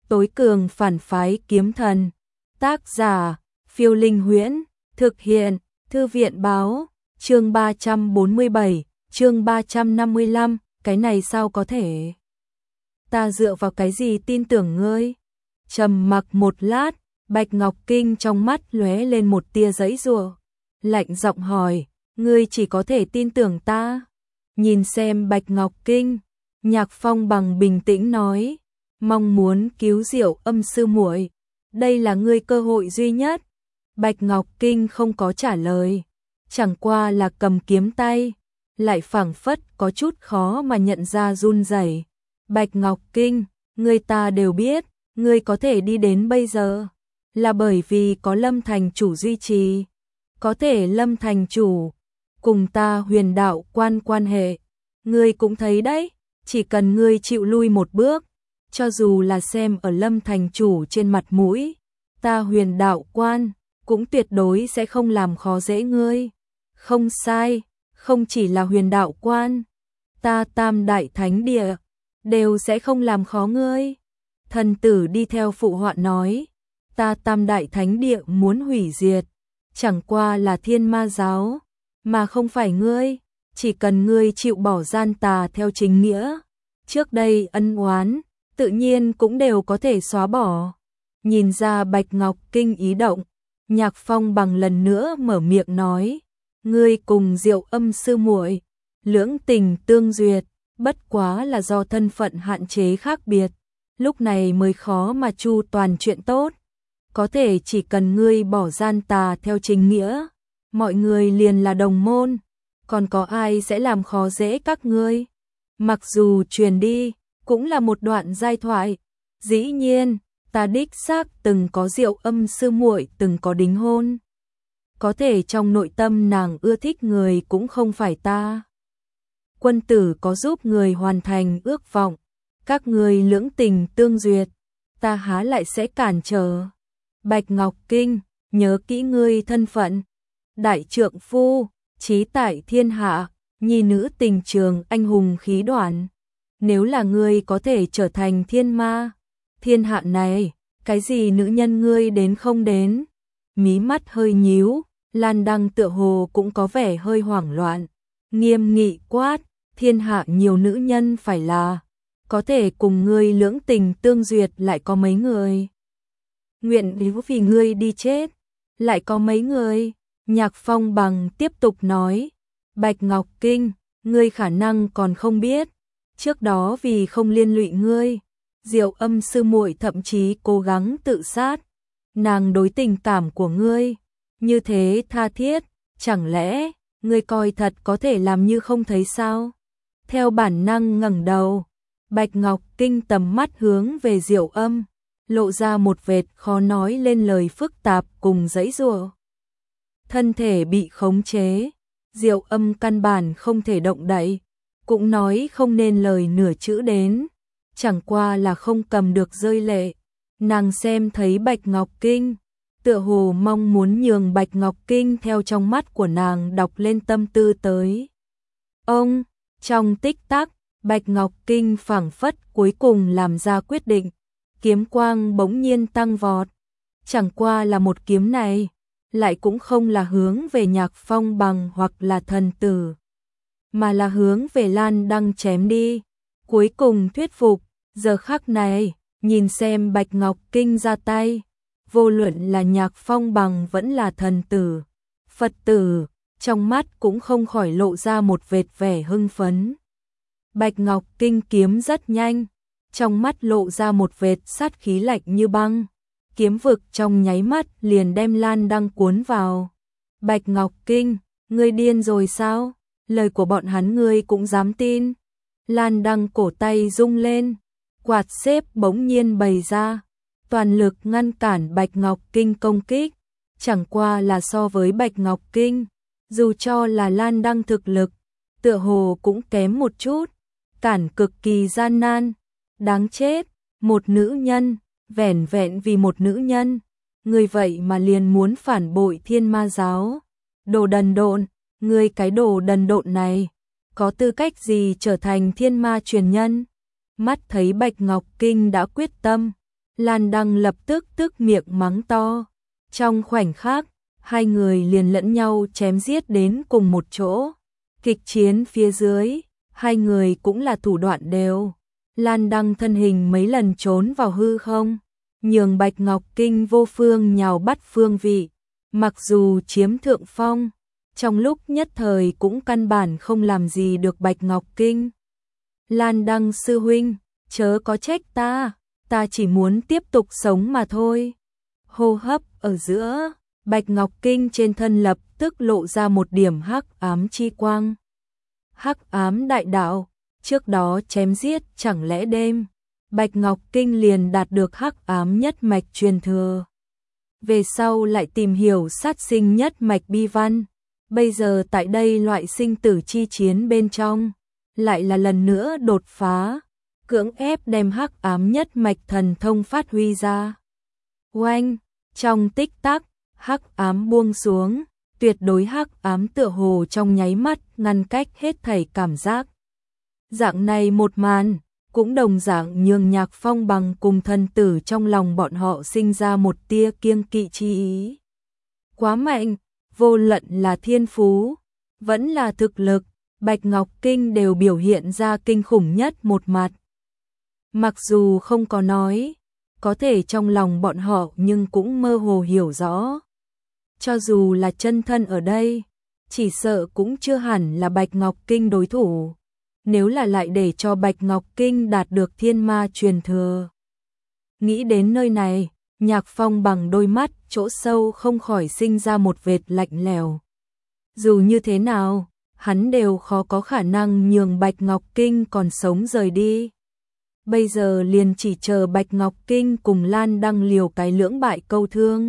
tối cường phản phái kiếm thần. Tác giả, Phiêu Linh Huyễn, thực hiện, Thư viện Báo, chương 347, chương 355, cái này sao có thể? Ta dựa vào cái gì tin tưởng ngươi? Trầm mặc một lát, Bạch Ngọc Kinh trong mắt lóe lên một tia giãy giụa, lạnh giọng hỏi, ngươi chỉ có thể tin tưởng ta? Nhìn xem Bạch Ngọc Kinh, Nhạc Phong Bằng bình tĩnh nói, mong muốn cứu Diệu Âm sư muội, đây là ngươi cơ hội duy nhất. Bạch Ngọc Kinh không có trả lời, chẳng qua là cầm kiếm tay, lại phảng phất có chút khó mà nhận ra run rẩy. Bạch Ngọc Kinh, ngươi ta đều biết, ngươi có thể đi đến bây giờ, là bởi vì có Lâm thành chủ duy trì. Có thể Lâm thành chủ cùng ta Huyền đạo quan quan hệ, ngươi cũng thấy đấy, chỉ cần ngươi chịu lui một bước, cho dù là xem ở Lâm thành chủ trên mặt mũi, ta Huyền đạo quan cũng tuyệt đối sẽ không làm khó dễ ngươi. Không sai, không chỉ là Huyền đạo quan, ta Tam đại thánh địa đều sẽ không làm khó ngươi. Thần tử đi theo phụ họa nói, ta Tam đại thánh địa muốn hủy diệt, chẳng qua là Thiên Ma giáo, mà không phải ngươi, chỉ cần ngươi chịu bỏ gian tà theo chính nghĩa, trước đây ân oán, tự nhiên cũng đều có thể xóa bỏ. Nhìn ra Bạch Ngọc Kinh ý động, Nhạc Phong Bằng lần nữa mở miệng nói, ngươi cùng Diệu Âm sư muội lưỡng tình tương duyệt, bất quá là do thân phận hạn chế khác biệt, lúc này mới khó mà chu toàn chuyện tốt. Có thể chỉ cần ngươi bỏ gian tà theo chính nghĩa, mọi người liền là đồng môn, còn có ai sẽ làm khó dễ các ngươi? Mặc dù truyền đi, cũng là một đoạn giai thoại. Dĩ nhiên, ta đích xác từng có Diệu Âm sư muội từng có đính hôn. Có thể trong nội tâm nàng ưa thích người cũng không phải ta. Quân tử có giúp người hoàn thành ước vọng, các ngươi lưỡng tình tương duyệt, ta há lại sẽ cản trở. Bạch Ngọc Kinh, nhớ kỹ ngươi thân phận, đại trượng phu, chí tại thiên hạ, nhi nữ tình trường anh hùng khí đoạn. Nếu là ngươi có thể trở thành thiên ma, thiên hạ này, cái gì nữ nhân ngươi đến không đến? Mí mắt hơi nhíu, Lan Đăng tựa hồ cũng có vẻ hơi hoảng loạn, nghiêm nghị quát, thiên hạ nhiều nữ nhân phải là, có thể cùng ngươi lưỡng tình tương duyệt lại có mấy người? Nguyện ý vì ngươi đi chết, lại có mấy người? Nhạc Phong Bằng tiếp tục nói, Bạch Ngọc Kinh, ngươi khả năng còn không biết, trước đó vì không liên lụy ngươi, Diệu Âm sư muội thậm chí cố gắng tự sát. Nàng đối tình cảm của ngươi như thế tha thiết, chẳng lẽ ngươi coi thật có thể làm như không thấy sao? Theo bản năng ngẩng đầu, Bạch Ngọc Kinh tầm mắt hướng về Diệu Âm, lộ ra một vệt khó nói lên lời phức tạp cùng giãy giụa. Thân thể bị khống chế, Diệu Âm căn bản không thể động đậy, cũng nói không nên lời nửa chữ đến, chẳng qua là không cầm được rơi lệ. Nàng xem thấy Bạch Ngọc Kinh, tựa hồ mong muốn nhường Bạch Ngọc Kinh theo trong mắt của nàng đọc lên tâm tư tới. Ông, trong tích tắc, Bạch Ngọc Kinh phảng phất cuối cùng làm ra quyết định, kiếm quang bỗng nhiên tăng vọt. Chẳng qua là một kiếm này, lại cũng không là hướng về Nhạc Phong Bằng hoặc là thần tử, mà là hướng về Lan Đăng chém đi. Cuối cùng thuyết phục, giờ khắc này, nhìn xem Bạch Ngọc Kinh ra tay, vô luận là Nhạc Phong Bằng vẫn là thần tử, Phật tử, trong mắt cũng không khỏi lộ ra một vệt vẻ hưng phấn. Bạch Ngọc Kinh kiếm rất nhanh, trong mắt lộ ra một vệt sát khí lạnh như băng, kiếm vực trong nháy mắt liền đem Lan Đăng cuốn vào. Bạch Ngọc Kinh, ngươi điên rồi sao? Lời của bọn hắn ngươi cũng dám tin? Lan Đăng cổ tay rung lên, quạt xếp bỗng nhiên bày ra, toàn lực ngăn cản Bạch Ngọc Kinh công kích. Chẳng qua là so với Bạch Ngọc Kinh, dù cho là Lan Đăng thực lực, tựa hồ cũng kém một chút, cản cực kỳ gian nan. Đáng chết, một nữ nhân, vẻn vẹn vì một nữ nhân, người vậy mà liền muốn phản bội Thiên Ma giáo. Đồ đần độn, ngươi cái đồ đần độn này, có tư cách gì trở thành thiên ma truyền nhân? Mắt thấy Bạch Ngọc Kinh đã quyết tâm, Lan Đăng lập tức tức miệng mắng to. Trong khoảnh khắc, hai người liền lẫn nhau chém giết đến cùng một chỗ. Kịch chiến phía dưới, hai người cũng là thủ đoạn đều. Lan Đăng thân hình mấy lần trốn vào hư không, nhường Bạch Ngọc Kinh vô phương nhào bắt phương vị. Mặc dù chiếm thượng phong, trong lúc nhất thời cũng căn bản không làm gì được Bạch Ngọc Kinh. Lan Đăng sư huynh, chớ có trách ta chỉ muốn tiếp tục sống mà thôi. Hô hấp ở giữa, Bạch Ngọc Kinh trên thân lập tức lộ ra một điểm hắc ám chi quang. Hắc ám đại đạo, trước đó chém giết chẳng lẽ đêm, Bạch Ngọc Kinh liền đạt được hắc ám nhất mạch truyền thừa. Về sau lại tìm hiểu sát sinh nhất mạch bi văn, bây giờ tại đây loại sinh tử chi chiến bên trong, lại là lần nữa đột phá, cưỡng ép đem hắc ám nhất mạch thần thông phát huy ra. Oanh, trong tích tắc, hắc ám buông xuống, tuyệt đối hắc ám tựa hồ trong nháy mắt ngăn cách hết thảy cảm giác. Dạng này một màn, cũng đồng dạng nhường Nhạc Phong Bằng cùng thần tử trong lòng bọn họ sinh ra một tia kiêng kỵ chi ý. Quá mạnh, vô luận là thiên phú, vẫn là thực lực, Bạch Ngọc Kinh đều biểu hiện ra kinh khủng nhất một mặt. Mặc dù không có nói, có thể trong lòng bọn họ nhưng cũng mơ hồ hiểu rõ. Cho dù là chân thân ở đây, chỉ sợ cũng chưa hẳn là Bạch Ngọc Kinh đối thủ. Nếu là lại để cho Bạch Ngọc Kinh đạt được thiên ma truyền thừa. Nghĩ đến nơi này, Nhạc Phong Bằng đôi mắt chỗ sâu không khỏi sinh ra một vệt lạnh lẽo. Dù như thế nào, hắn đều khó có khả năng nhường Bạch Ngọc Kinh còn sống rời đi. Bây giờ liền chỉ chờ Bạch Ngọc Kinh cùng Lan Đăng liều cái lưỡng bại câu thương.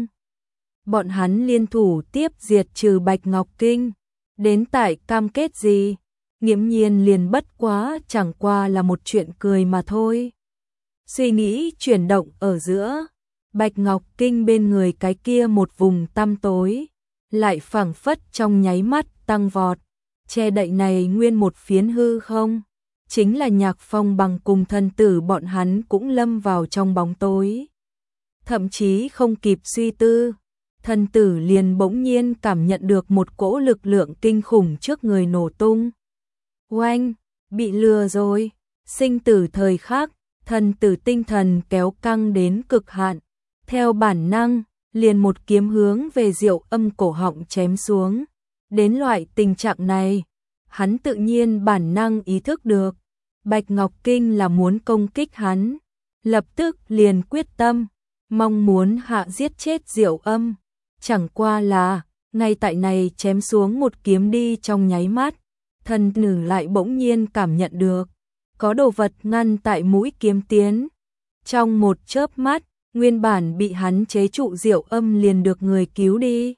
Bọn hắn liên thủ tiếp diệt trừ Bạch Ngọc Kinh. Đến tại cam kết gì? Nghiễm nhiên liền bất quá chẳng qua là một chuyện cười mà thôi. Suy nghĩ chuyển động ở giữa, Bạch Ngọc Kinh bên người cái kia một vùng tăm tối, lại phảng phất trong nháy mắt tăng vọt, che đậy này nguyên một phiến hư không. Chính là Nhạc Phong Bằng cùng thần tử bọn hắn cũng lâm vào trong bóng tối. Thậm chí không kịp suy tư, thần tử liền bỗng nhiên cảm nhận được một cỗ lực lượng kinh khủng trước người nổ tung. Oanh, bị lừa rồi, sinh tử thời khắc, thần tử tinh thần kéo căng đến cực hạn, theo bản năng, liền một kiếm hướng về Diệu Âm cổ họng chém xuống. Đến loại tình trạng này, hắn tự nhiên bản năng ý thức được, Bạch Ngọc Kinh là muốn công kích hắn, lập tức liền quyết tâm, mong muốn hạ giết chết Diệu Âm. Chẳng qua là, ngay tại này chém xuống một kiếm đi trong nháy mắt, thần nữ lại bỗng nhiên cảm nhận được, có đồ vật ngăn tại mũi kiếm tiến. Trong một chớp mắt, nguyên bản bị hắn chế trụ Diệu Âm liền được người cứu đi.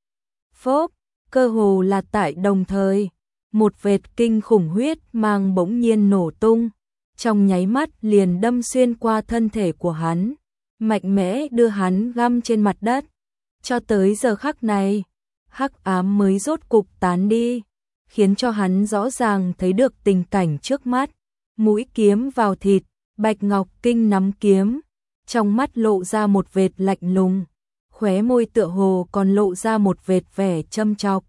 Phốp, cơ hồ là tại đồng thời, một vệt kinh khủng huyết mang bỗng nhiên nổ tung, trong nháy mắt liền đâm xuyên qua thân thể của hắn, mạnh mẽ đưa hắn găm trên mặt đất. Cho tới giờ khắc này, hắc ám mới rốt cục tán đi, khiến cho hắn rõ ràng thấy được tình cảnh trước mắt. Mũi kiếm vào thịt, Bạch Ngọc Kinh nắm kiếm, trong mắt lộ ra một vệt lạnh lùng, khóe môi tựa hồ còn lộ ra một vệt vẻ châm chọc.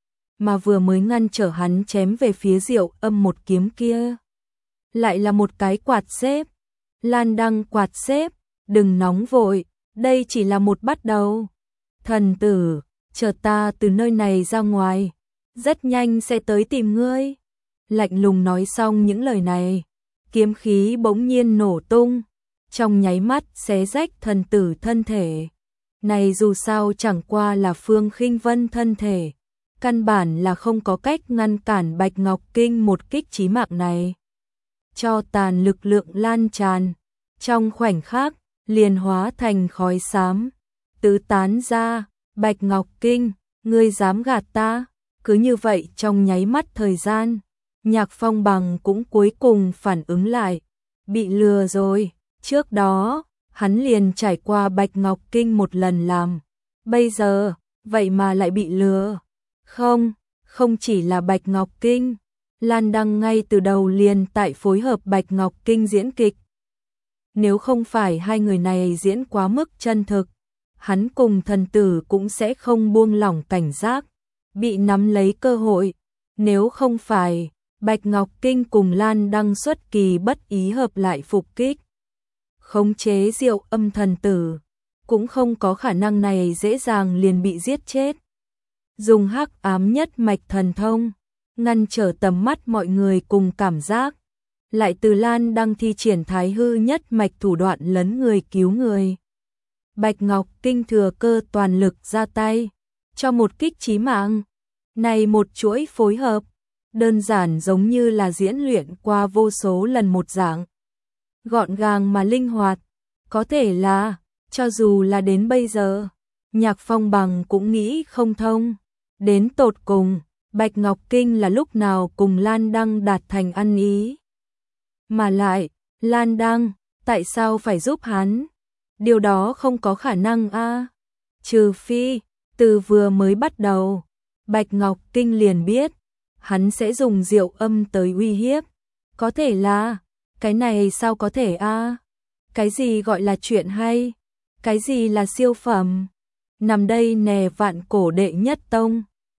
Mà vừa mới ngăn trở hắn chém về phía Diệu Âm một kiếm kia, lại là một cái quạt xếp. Lan Đăng quạt xếp, đừng nóng vội, đây chỉ là một bắt đầu. Thần tử, chờ ta từ nơi này ra ngoài, rất nhanh sẽ tới tìm ngươi. Lạnh lùng nói xong những lời này, kiếm khí bỗng nhiên nổ tung, trong nháy mắt xé rách thần tử thân thể. Này dù sao chẳng qua là Phương Khinh Vân thân thể, căn bản là không có cách ngăn cản Bạch Ngọc Kinh một kích chí mạng này. Cho tàn lực lượng lan tràn, trong khoảnh khắc, liền hóa thành khói xám, tứ tán ra. Bạch Ngọc Kinh, ngươi dám gạt ta? Cứ như vậy trong nháy mắt thời gian, Nhạc Phong Bằng cũng cuối cùng phản ứng lại, bị lừa rồi. Trước đó, hắn liền trải qua Bạch Ngọc Kinh một lần làm, bây giờ, vậy mà lại bị lừa. Không chỉ là Bạch Ngọc Kinh, Lan Đăng ngay từ đầu liền tại phối hợp Bạch Ngọc Kinh diễn kịch. nếu không phải hai người này diễn quá mức chân thực, hắn cùng thần tử cũng sẽ không buông lỏng cảnh giác, bị nắm lấy cơ hội. Nếu không phải, Bạch Ngọc Kinh cùng Lan Đăng xuất kỳ bất ý hợp lại phục kích, khống chế Diệu Âm thần tử, cũng không có khả năng này dễ dàng liền bị giết chết. Dùng hắc ám nhất mạch thần thông, ngăn trở tầm mắt mọi người cùng cảm giác, lại từ Lan Đăng thi triển thái hư nhất mạch thủ đoạn lấn người cứu người. Bạch Ngọc Kinh thừa cơ toàn lực ra tay, cho một kích chí mạng. Này một chuỗi phối hợp, đơn giản giống như là diễn luyện qua vô số lần một dạng. Gọn gàng mà linh hoạt, có thể là, cho dù là đến bây giờ, Nhạc Phong Bằng cũng nghĩ không thông. Đến tột cùng, Bạch Ngọc Kinh là lúc nào cùng Lan Đăng đạt thành ăn ý. Mà lại, Lan Đăng, tại sao phải giúp hắn? Điều đó không có khả năng a. Trừ phi, từ vừa mới bắt đầu, Bạch Ngọc Kinh liền biết, hắn sẽ dùng Diệu Âm tới uy hiếp. Có thể là, cái này sao có thể a? Cái gì gọi là chuyện hay? Cái gì là siêu phẩm? Nằm đây nè vạn cổ đệ nhất tông.